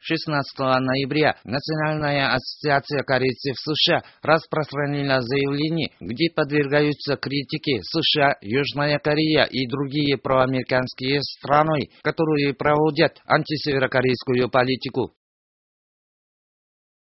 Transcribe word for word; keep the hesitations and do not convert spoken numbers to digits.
шестнадцатого ноября Национальная ассоциация корейцев США распространила заявление, где подвергаются критике США, Южная Корея и другие проамериканские страны, которые проводят антисеверокорейскую политику.